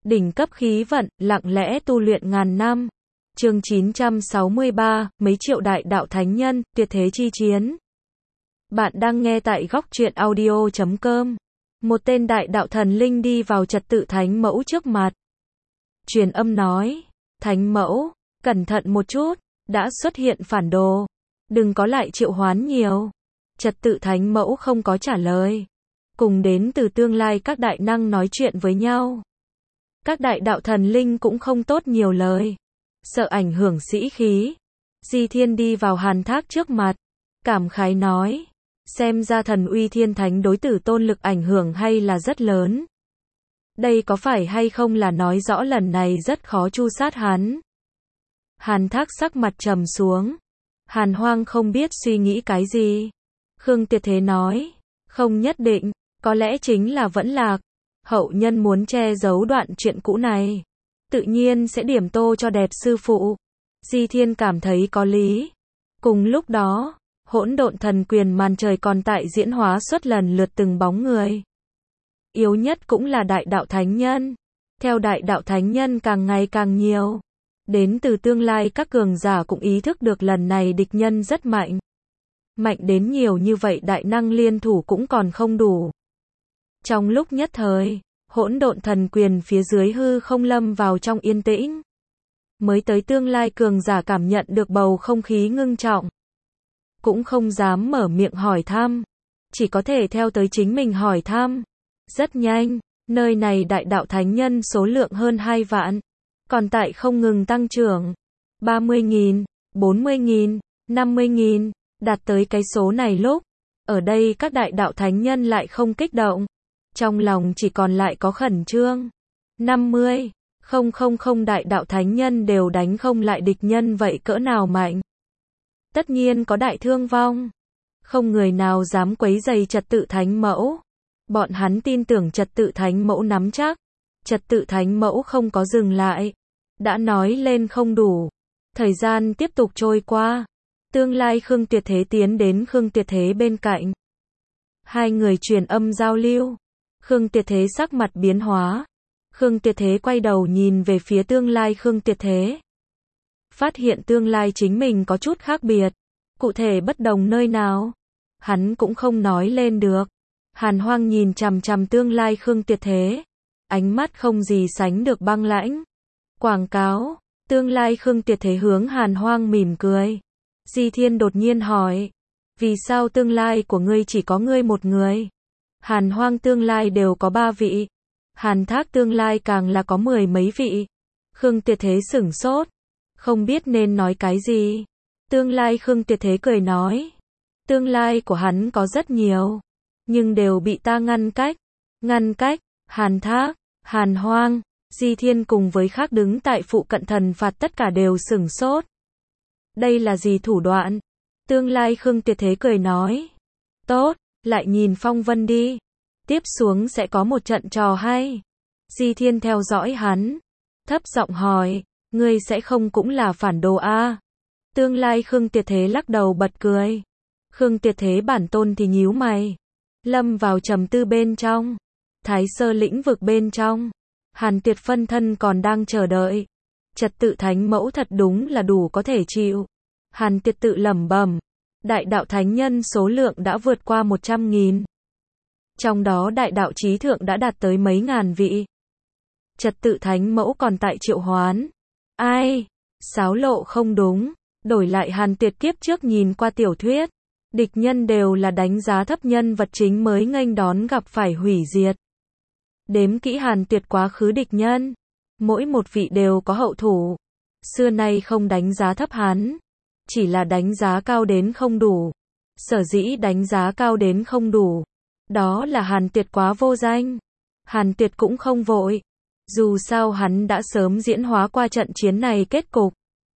Đỉnh cấp khí vận, lặng lẽ tu luyện ngàn năm. Chương 963, mấy triệu đại đạo thánh nhân, tuyệt thế chi chiến. Bạn đang nghe tại góc truyện audio.com. Một tên đại đạo thần linh đi vào trật tự thánh mẫu trước mặt. Truyền âm nói, thánh mẫu, cẩn thận một chút, đã xuất hiện phản đồ. Đừng có lại triệu hoán nhiều. Trật tự thánh mẫu không có trả lời. Cùng đến từ tương lai các đại năng nói chuyện với nhau. Các đại đạo thần linh cũng không tốt nhiều lời. Sợ ảnh hưởng sĩ khí. Di Thiên đi vào Hàn Thác trước mặt. Cảm khái nói. Xem ra thần uy thiên thánh đối tử tôn lực ảnh hưởng hay là rất lớn. Đây có phải hay không là nói rõ lần này rất khó tru sát hắn. Hàn Thác sắc mặt trầm xuống. Hàn Hoang không biết suy nghĩ cái gì. Khương Tuyệt Thế nói. Không nhất định, có lẽ chính là vẫn lạc. Hậu nhân muốn che giấu đoạn chuyện cũ này. Tự nhiên sẽ điểm tô cho đẹp sư phụ. Di Thiên cảm thấy có lý. Cùng lúc đó, hỗn độn thần quyền màn trời còn tại diễn hóa suốt lần lượt từng bóng người. Yếu nhất cũng là đại đạo thánh nhân. Theo đại đạo thánh nhân càng ngày càng nhiều. Đến từ tương lai các cường giả cũng ý thức được lần này địch nhân rất mạnh. Mạnh đến nhiều như vậy đại năng liên thủ cũng còn không đủ. Trong lúc nhất thời, hỗn độn thần quyền phía dưới hư không lâm vào trong yên tĩnh. Mới tới tương lai cường giả cảm nhận được bầu không khí ngưng trọng. Cũng không dám mở miệng hỏi thăm. Chỉ có thể theo tới chính mình hỏi thăm. Rất nhanh, nơi này đại đạo thánh nhân số lượng hơn 2 vạn. Còn tại không ngừng tăng trưởng. 30.000, 40.000, 50.000, đạt tới cái số này lúc. Ở đây các đại đạo thánh nhân lại không kích động. Trong lòng chỉ còn lại có khẩn trương. 50, 000 đại đạo thánh nhân đều đánh không lại địch nhân vậy cỡ nào mạnh. Tất nhiên có đại thương vong. Không người nào dám quấy rầy trật tự thánh mẫu. Bọn hắn tin tưởng trật tự thánh mẫu nắm chắc. Trật tự thánh mẫu không có dừng lại. Đã nói lên không đủ. Thời gian tiếp tục trôi qua. Tương lai Khương Tuyệt Thế tiến đến Khương Tuyệt Thế bên cạnh. Hai người truyền âm giao lưu. Khương Tuyệt Thế sắc mặt biến hóa. Khương Tuyệt Thế quay đầu nhìn về phía tương lai Khương Tuyệt Thế. Phát hiện tương lai chính mình có chút khác biệt. Cụ thể bất đồng nơi nào? Hắn cũng không nói lên được. Hàn Hoang nhìn chằm chằm tương lai Khương Tuyệt Thế. Ánh mắt không gì sánh được băng lãnh. Quảng cáo. Tương lai Khương Tuyệt Thế hướng Hàn Hoang mỉm cười. Di Thiên đột nhiên hỏi. Vì sao tương lai của ngươi chỉ có ngươi một người? Hàn Hoang tương lai đều có 3 vị. Hàn Thác tương lai càng là có 10 mấy vị. Khương Tuyệt Thế sửng sốt. Không biết nên nói cái gì. Tương lai Khương Tuyệt Thế cười nói. Tương lai của hắn có rất nhiều. Nhưng đều bị ta ngăn cách. Ngăn cách, Hàn Thác, Hàn Hoang, Di Thiên cùng với khác đứng tại phụ cận thần phạt tất cả đều sửng sốt. Đây là gì thủ đoạn? Tương lai Khương Tuyệt Thế cười nói. Tốt, lại nhìn phong vân đi. Tiếp xuống sẽ có một trận trò hay. Di Thiên theo dõi hắn. Thấp giọng hỏi. Ngươi sẽ không cũng là phản đồ a? Tương lai Khương Tuyệt Thế lắc đầu bật cười. Khương Tuyệt Thế bản tôn thì nhíu mày. Lâm vào trầm tư bên trong. Thái sơ lĩnh vực bên trong. Hàn Tuyệt phân thân còn đang chờ đợi. Trật tự thánh mẫu thật đúng là đủ có thể chịu. Hàn Tuyệt tự lẩm bẩm. Đại đạo thánh nhân số lượng đã vượt qua 100.000. Trong đó đại đạo chí thượng đã đạt tới mấy ngàn vị. Trật tự thánh mẫu còn tại triệu hoán. Ai? Xáo lộ không đúng. Đổi lại Hàn Tuyệt kiếp trước nhìn qua tiểu thuyết. Địch nhân đều là đánh giá thấp nhân vật chính mới nghênh đón gặp phải hủy diệt. Đếm kỹ Hàn Tuyệt quá khứ địch nhân. Mỗi một vị đều có hậu thủ. Xưa nay không đánh giá thấp hắn. Chỉ là đánh giá cao đến không đủ. Sở dĩ đánh giá cao đến không đủ. Đó là Hàn Tuyệt quá vô danh. Hàn Tuyệt cũng không vội. Dù sao hắn đã sớm diễn hóa qua trận chiến này kết cục.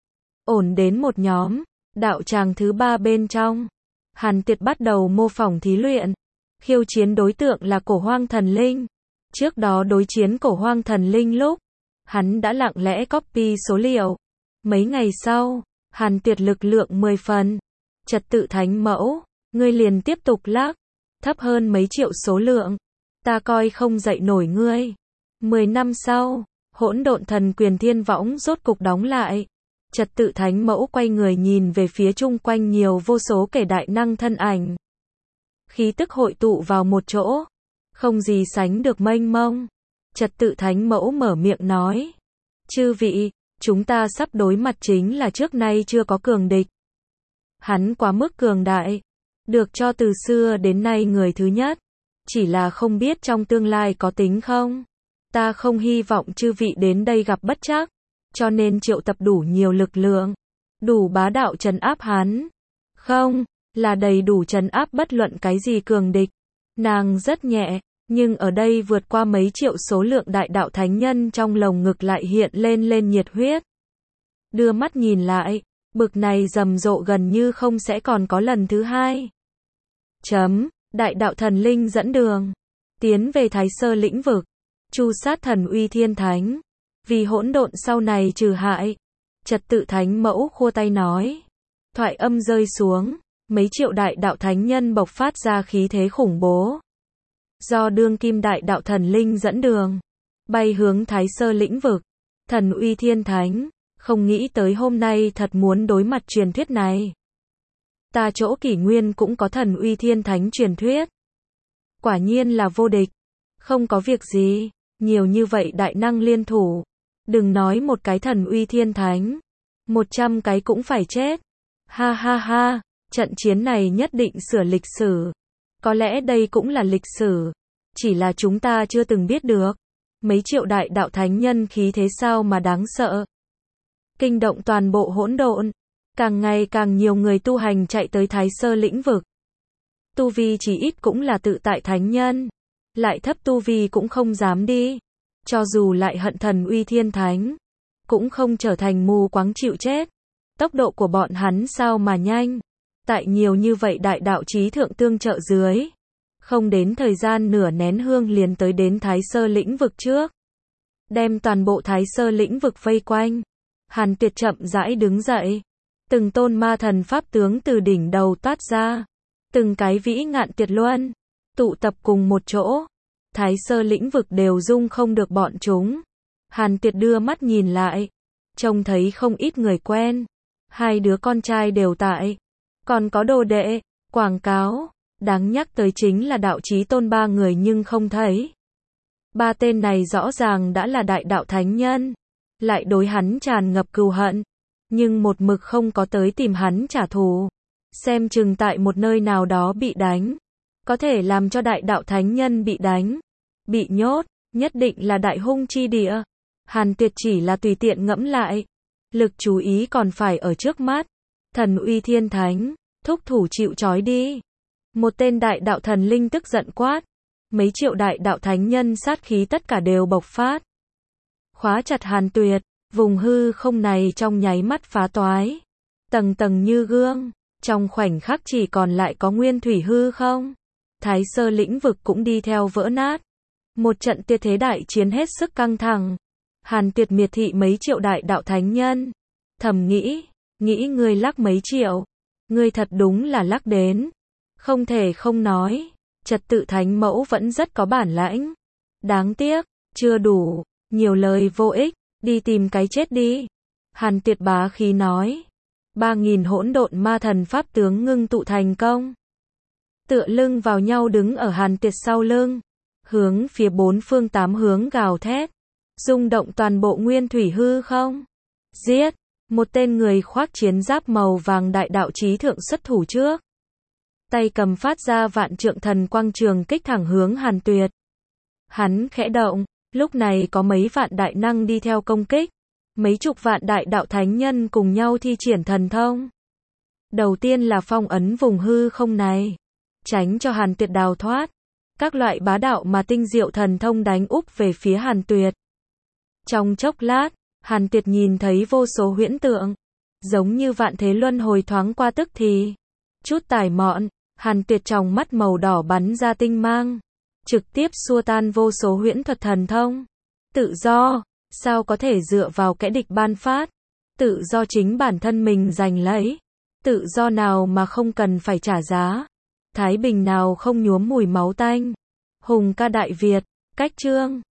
Ổn đến một nhóm. Đạo tràng thứ 3 bên trong. Hàn Tuyệt bắt đầu mô phỏng thí luyện. Khiêu chiến đối tượng là cổ hoang thần linh. Trước đó đối chiến cổ hoang thần linh lúc. Hắn đã lặng lẽ copy số liệu. Mấy ngày sau. Hàn Tuyệt lực lượng 10 phần. Trật tự thánh mẫu. Ngươi liền tiếp tục lắc. Thấp hơn mấy triệu số lượng. Ta coi không dậy nổi ngươi. 10 năm sau. Hỗn độn thần quyền thiên võng rốt cục đóng lại. Trật tự thánh mẫu quay người nhìn về phía chung quanh nhiều vô số kẻ đại năng thân ảnh. Khí tức hội tụ vào một chỗ. Không gì sánh được mênh mông. Trật tự thánh mẫu mở miệng nói. Chư vị, chúng ta sắp đối mặt chính là trước nay chưa có cường địch. Hắn quá mức cường đại. Được cho từ xưa đến nay người thứ nhất. Chỉ là không biết trong tương lai có tính không. Ta không hy vọng chư vị đến đây gặp bất trắc. Cho nên triệu tập đủ nhiều lực lượng. Đủ bá đạo trấn áp hắn. Không, là đầy đủ trấn áp bất luận cái gì cường địch. Nàng rất nhẹ, nhưng ở đây vượt qua mấy triệu số lượng đại đạo thánh nhân trong lồng ngực lại hiện lên nhiệt huyết. Đưa mắt nhìn lại, bực này rầm rộ gần như không sẽ còn có lần thứ hai. Đại đạo thần linh dẫn đường. Tiến về Thái Sơ lĩnh vực. Chu sát thần uy thiên thánh. Vì hỗn độn sau này trừ hại. Trật tự thánh mẫu khua tay nói. Thoại âm rơi xuống. Mấy triệu đại đạo thánh nhân bộc phát ra khí thế khủng bố. Do đương kim đại đạo thần linh dẫn đường. Bay hướng Thái Sơ lĩnh vực. Thần uy thiên thánh. Không nghĩ tới hôm nay thật muốn đối mặt truyền thuyết này. Ta chỗ kỷ nguyên cũng có thần uy thiên thánh truyền thuyết. Quả nhiên là vô địch. Không có việc gì. Nhiều như vậy đại năng liên thủ. Đừng nói một cái thần uy thiên thánh. 100 cái cũng phải chết. Ha ha ha. Trận chiến này nhất định sửa lịch sử. Có lẽ đây cũng là lịch sử. Chỉ là chúng ta chưa từng biết được. Mấy triệu đại đạo thánh nhân khí thế sao mà đáng sợ. Kinh động toàn bộ hỗn độn. Càng ngày càng nhiều người tu hành chạy tới Thái Sơ lĩnh vực. Tu vi chỉ ít cũng là tự tại thánh nhân. Lại thấp tu vi cũng không dám đi. Cho dù lại hận thần uy thiên thánh. Cũng không trở thành mù quáng chịu chết. Tốc độ của bọn hắn sao mà nhanh. Tại nhiều như vậy đại đạo chí thượng tương trợ dưới. Không đến thời gian nửa nén hương liền tới đến Thái Sơ lĩnh vực trước. Đem toàn bộ Thái Sơ lĩnh vực vây quanh. Hàn Tuyệt chậm rãi đứng dậy. Từng tôn ma thần pháp tướng từ đỉnh đầu toát ra. Từng cái vĩ ngạn tuyệt luân. Tụ tập cùng một chỗ. Thái Sơ lĩnh vực đều dung không được bọn chúng. Hàn Tuyệt đưa mắt nhìn lại. Trông thấy không ít người quen. Hai đứa con trai đều tại. Còn có đồ đệ, quảng cáo. Đáng nhắc tới chính là đạo chí tôn ba người nhưng không thấy. Ba tên này rõ ràng đã là đại đạo thánh nhân. Lại đối hắn tràn ngập cừu hận. Nhưng một mực không có tới tìm hắn trả thù. Xem chừng tại một nơi nào đó bị đánh. Có thể làm cho đại đạo thánh nhân bị đánh. Bị nhốt, nhất định là đại hung chi địa. Hàn Tuyệt chỉ là tùy tiện ngẫm lại. Lực chú ý còn phải ở trước mắt. Thần uy thiên thánh, thúc thủ chịu trói đi. Một tên đại đạo thần linh tức giận quát. Mấy triệu đại đạo thánh nhân sát khí tất cả đều bộc phát. Khóa chặt Hàn Tuyệt, vùng hư không này trong nháy mắt phá toái. Tầng tầng như gương, trong khoảnh khắc chỉ còn lại có nguyên thủy hư không. Thái Sơ lĩnh vực cũng đi theo vỡ nát. Một trận tuyệt thế đại chiến hết sức căng thẳng. Hàn Tuyệt miệt thị mấy triệu đại đạo thánh nhân. Thầm nghĩ ngươi lắc mấy triệu. Ngươi thật đúng là lắc đến. Không thể không nói. Trật tự thánh mẫu vẫn rất có bản lãnh. Đáng tiếc, chưa đủ. Nhiều lời vô ích. Đi tìm cái chết đi. Hàn Tuyệt bá khí nói. 3.000 hỗn độn ma thần pháp tướng ngưng tụ thành công. Tựa lưng vào nhau đứng ở Hàn Tuyệt sau lưng. Hướng phía bốn phương tám hướng gào thét. Rung động toàn bộ nguyên thủy hư không. Giết. Một tên người khoác chiến giáp màu vàng đại đạo chí thượng xuất thủ trước. Tay cầm phát ra vạn trượng thần quang trường kích thẳng hướng Hàn Tuyệt. Hắn khẽ động. Lúc này có mấy vạn đại năng đi theo công kích. Mấy chục vạn đại đạo thánh nhân cùng nhau thi triển thần thông. Đầu tiên là phong ấn vùng hư không này. Tránh cho Hàn Tuyệt đào thoát. Các loại bá đạo mà tinh diệu thần thông đánh úp về phía Hàn Tuyệt. Trong chốc lát, Hàn Tuyệt nhìn thấy vô số huyễn tượng. Giống như vạn thế luân hồi thoáng qua tức thì. Chút tải mọn, Hàn Tuyệt trong mắt màu đỏ bắn ra tinh mang. Trực tiếp xua tan vô số huyễn thuật thần thông. Tự do, sao có thể dựa vào kẻ địch ban phát. Tự do chính bản thân mình giành lấy. Tự do nào mà không cần phải trả giá. Thái bình nào không nhuốm mùi máu tanh. Hùng ca Đại Việt, cách chương.